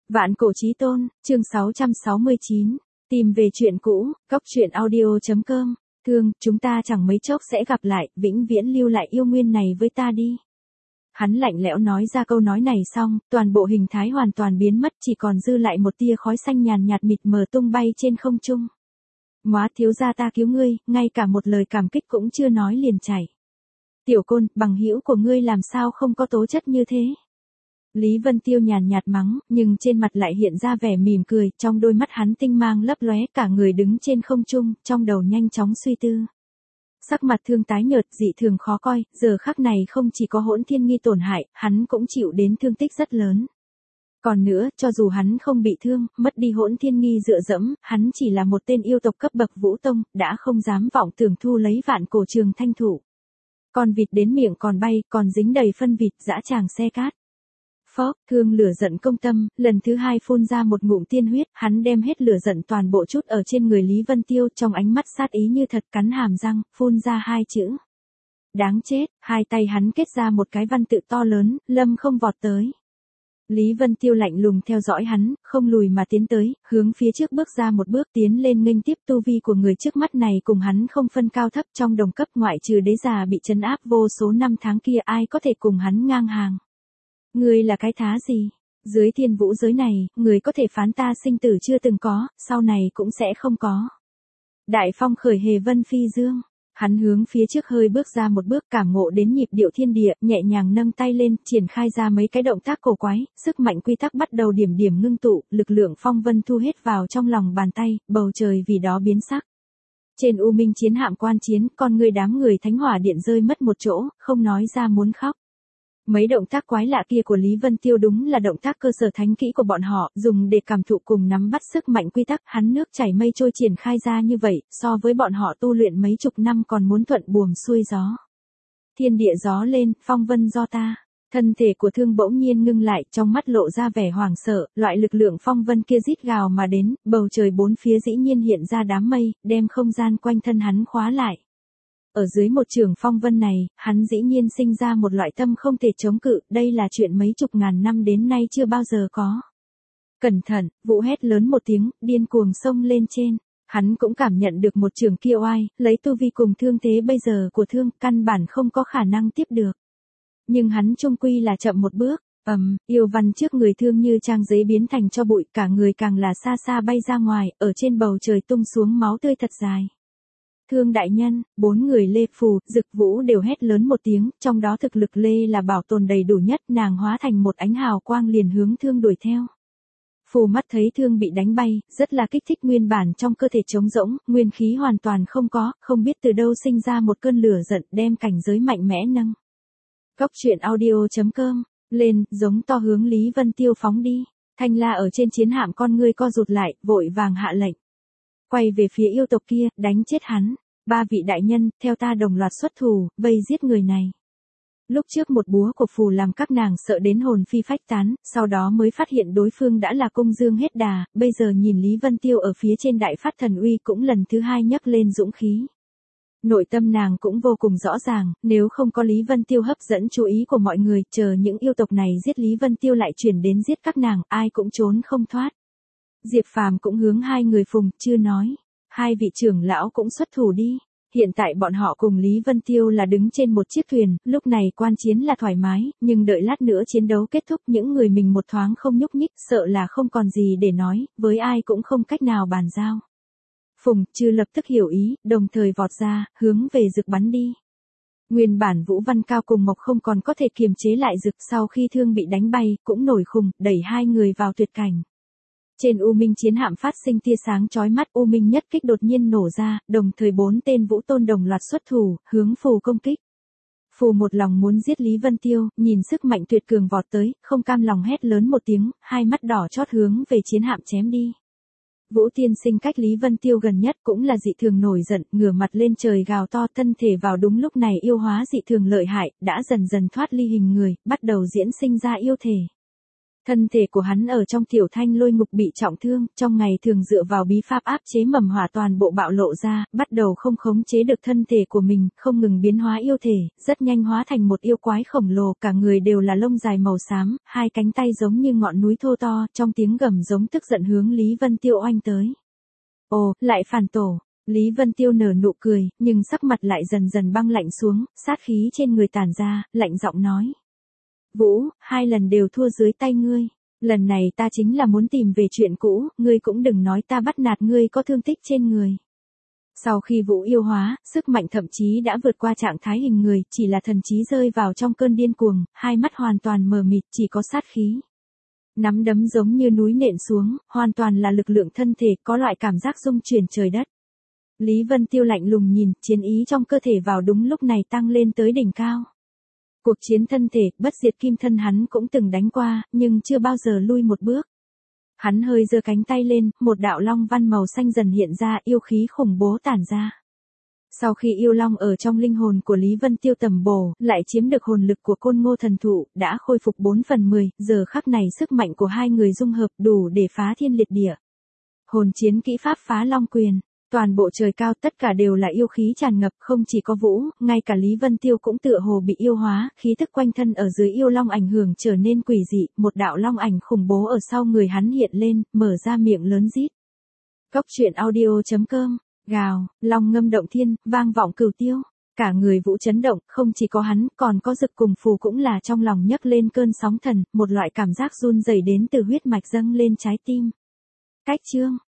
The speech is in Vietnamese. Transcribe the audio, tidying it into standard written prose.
Vạn cổ chí tôn, chương 669, tìm về chuyện cũ, góc truyện audio.com, thương, chúng ta chẳng mấy chốc sẽ gặp lại, vĩnh viễn lưu lại yêu nguyên này với ta đi. Hắn lạnh lẽo nói ra câu nói này xong, toàn bộ hình thái hoàn toàn biến mất, chỉ còn dư lại một tia khói xanh nhàn nhạt mịt mờ tung bay trên không trung. Móa thiếu gia ta cứu ngươi, ngay cả một lời cảm kích cũng chưa nói liền chảy. Tiểu Côn, bằng hữu của ngươi làm sao không có tố chất như thế? Lý Vân Tiêu nhàn nhạt mắng, nhưng trên mặt lại hiện ra vẻ mỉm cười, trong đôi mắt hắn tinh mang lấp lóe, cả người đứng trên không trung, trong đầu nhanh chóng suy tư. Sắc mặt Thương tái nhợt, dị thường khó coi, giờ khắc này không chỉ có Hỗn Thiên Nghi tổn hại, hắn cũng chịu đến thương tích rất lớn. Còn nữa, cho dù hắn không bị thương, mất đi Hỗn Thiên Nghi dựa dẫm, hắn chỉ là một tên yêu tộc cấp bậc Vũ Tông, đã không dám vọng tưởng thu lấy vạn cổ trường thanh thụ. Con vịt đến miệng còn bay, còn dính đầy phân vịt, dã tràng xe cát. Phốc, Thương lửa giận công tâm, lần thứ hai phun ra một ngụm tiên huyết, hắn đem hết lửa giận toàn bộ chút ở trên người Lý Vân Tiêu, trong ánh mắt sát ý như thật, cắn hàm răng, phun ra hai chữ. Đáng chết, hai tay hắn kết ra một cái văn tự to lớn, lâm không vọt tới. Lý Vân Tiêu lạnh lùng theo dõi hắn, không lùi mà tiến tới, hướng phía trước bước ra một bước tiến lên nghênh tiếp tu vi của người trước mắt này cùng hắn không phân cao thấp trong đồng cấp, ngoại trừ đế già bị trấn áp vô số năm tháng kia, ai có thể cùng hắn ngang hàng. Ngươi là cái thá gì? Dưới thiên vũ giới này, người có thể phán ta sinh tử chưa từng có, sau này cũng sẽ không có. Đại phong khởi hề vân phi dương. Hắn hướng phía trước hơi bước ra một bước, cảm ngộ đến nhịp điệu thiên địa, nhẹ nhàng nâng tay lên, triển khai ra mấy cái động tác cổ quái, sức mạnh quy tắc bắt đầu điểm điểm ngưng tụ, lực lượng phong vân thu hết vào trong lòng bàn tay, bầu trời vì đó biến sắc. Trên U Minh chiến hạm quan chiến, con người đám người thánh hỏa điện rơi mất một chỗ, không nói ra muốn khóc. Mấy động tác quái lạ kia của Lý Vân Tiêu đúng là động tác cơ sở thánh kỹ của bọn họ, dùng để cảm thụ cùng nắm bắt sức mạnh quy tắc, hắn nước chảy mây trôi triển khai ra như vậy, so với bọn họ tu luyện mấy chục năm còn muốn thuận buồm xuôi gió. Thiên địa gió lên, phong vân do ta. Thân thể của Thương bỗng nhiên ngưng lại, trong mắt lộ ra vẻ hoảng sợ, loại lực lượng phong vân kia rít gào mà đến, bầu trời bốn phía dĩ nhiên hiện ra đám mây, đem không gian quanh thân hắn khóa lại. Ở dưới một trường phong vân này, hắn dĩ nhiên sinh ra một loại tâm không thể chống cự, đây là chuyện mấy chục ngàn năm đến nay chưa bao giờ có. Cẩn thận, Vũ hét lớn một tiếng, điên cuồng xông lên trên. Hắn cũng cảm nhận được một trường kia oai, lấy tu vi cùng thương thế bây giờ của Thương, căn bản không có khả năng tiếp được. Nhưng hắn chung quy là chậm một bước, yêu văn trước người Thương như trang giấy biến thành cho bụi, cả người càng là xa xa bay ra ngoài, ở trên bầu trời tung xuống máu tươi thật dài. Thương đại nhân, bốn người Lê Phù, Dực Vũ đều hét lớn một tiếng, trong đó thực lực Lê là bảo tồn đầy đủ nhất, nàng hóa thành một ánh hào quang liền hướng Thương đuổi theo. Phù mắt thấy Thương bị đánh bay, rất là kích thích, nguyên bản trong cơ thể trống rỗng, nguyên khí hoàn toàn không có, không biết từ đâu sinh ra một cơn lửa giận, đem cảnh giới mạnh mẽ nâng. Góc truyện audio.com, lên, giống to hướng Lý Vân Tiêu phóng đi. Thanh La ở trên chiến hạm con ngươi co rụt lại, vội vàng hạ lệnh. Quay về phía yêu tộc kia, đánh chết hắn. Ba vị đại nhân, theo ta đồng loạt xuất thủ, vây giết người này. Lúc trước một búa của Phù làm các nàng sợ đến hồn phi phách tán, sau đó mới phát hiện đối phương đã là công dương hết đà, bây giờ nhìn Lý Vân Tiêu ở phía trên đại phát thần uy cũng lần thứ hai nhấc lên dũng khí. Nội tâm nàng cũng vô cùng rõ ràng, nếu không có Lý Vân Tiêu hấp dẫn chú ý của mọi người, chờ những yêu tộc này giết Lý Vân Tiêu lại chuyển đến giết các nàng, ai cũng trốn không thoát. Diệp Phàm cũng hướng hai người Phùng, chưa nói. Hai vị trưởng lão cũng xuất thủ đi. Hiện tại bọn họ cùng Lý Vân Tiêu là đứng trên một chiếc thuyền, lúc này quan chiến là thoải mái, nhưng đợi lát nữa chiến đấu kết thúc những người mình một thoáng không nhúc nhích, sợ là không còn gì để nói, với ai cũng không cách nào bàn giao. Phùng, chưa lập tức hiểu ý, đồng thời vọt ra, hướng về Dực bắn đi. Nguyên bản Vũ Văn Cao cùng Mộc không còn có thể kiềm chế lại Dực, sau khi Thương bị đánh bay, cũng nổi khùng, đẩy hai người vào tuyệt cảnh. Trên U Minh chiến hạm phát sinh tia sáng chói mắt, U Minh nhất kích đột nhiên nổ ra, đồng thời bốn tên Vũ Tôn đồng loạt xuất thủ, hướng Phù công kích. Phù một lòng muốn giết Lý Vân Tiêu, nhìn sức mạnh tuyệt cường vọt tới, không cam lòng hét lớn một tiếng, hai mắt đỏ chót hướng về chiến hạm chém đi. Vũ Tiên Sinh cách Lý Vân Tiêu gần nhất cũng là dị thường nổi giận, ngửa mặt lên trời gào to, thân thể vào đúng lúc này yêu hóa dị thường lợi hại, đã dần dần thoát ly hình người, bắt đầu diễn sinh ra yêu thể. Thân thể của hắn ở trong tiểu thanh lôi ngục bị trọng thương, trong ngày thường dựa vào bí pháp áp chế mầm hỏa toàn bộ bạo lộ ra, bắt đầu không khống chế được thân thể của mình, không ngừng biến hóa yêu thể, rất nhanh hóa thành một yêu quái khổng lồ, cả người đều là lông dài màu xám, hai cánh tay giống như ngọn núi thô to, trong tiếng gầm giống tức giận hướng Lý Vân Tiêu oanh tới. Ồ, lại phản tổ. Lý Vân Tiêu nở nụ cười, nhưng sắc mặt lại dần dần băng lạnh xuống, sát khí trên người tản ra, lạnh giọng nói. Vũ, 2 lần đều thua dưới tay ngươi. Lần này ta chính là muốn tìm về chuyện cũ, ngươi cũng đừng nói ta bắt nạt ngươi có thương tích trên người. Sau khi Vũ yêu hóa, sức mạnh thậm chí đã vượt qua trạng thái hình người, chỉ là thần trí rơi vào trong cơn điên cuồng, hai mắt hoàn toàn mờ mịt, chỉ có sát khí. Nắm đấm giống như núi nện xuống, hoàn toàn là lực lượng thân thể, có loại cảm giác rung chuyển trời đất. Lý Vân Tiêu lạnh lùng nhìn, chiến ý trong cơ thể vào đúng lúc này tăng lên tới đỉnh cao. Cuộc chiến thân thể, bất diệt kim thân hắn cũng từng đánh qua, nhưng chưa bao giờ lui một bước. Hắn hơi giơ cánh tay lên, một đạo long văn màu xanh dần hiện ra, yêu khí khủng bố tản ra. Sau khi yêu long ở trong linh hồn của Lý Vân Tiêu tầm bổ, lại chiếm được hồn lực của Côn Ngô thần thụ, đã khôi phục 4/10, giờ khắc này sức mạnh của hai người dung hợp đủ để phá thiên liệt địa. Hồn chiến kỹ pháp phá long quyền. Toàn bộ trời cao tất cả đều là yêu khí tràn ngập, không chỉ có Vũ, ngay cả Lý Vân Tiêu cũng tựa hồ bị yêu hóa, khí tức quanh thân ở dưới yêu long ảnh hưởng trở nên quỷ dị, một đạo long ảnh khủng bố ở sau người hắn hiện lên, mở ra miệng lớn rít. Cốc truyện audio.com, gào, long ngâm động thiên, vang vọng cửu tiêu, cả người Vũ chấn động, không chỉ có hắn, còn có Dực cùng Phù cũng là trong lòng nhấc lên cơn sóng thần, một loại cảm giác run rẩy đến từ huyết mạch dâng lên trái tim. Cách chương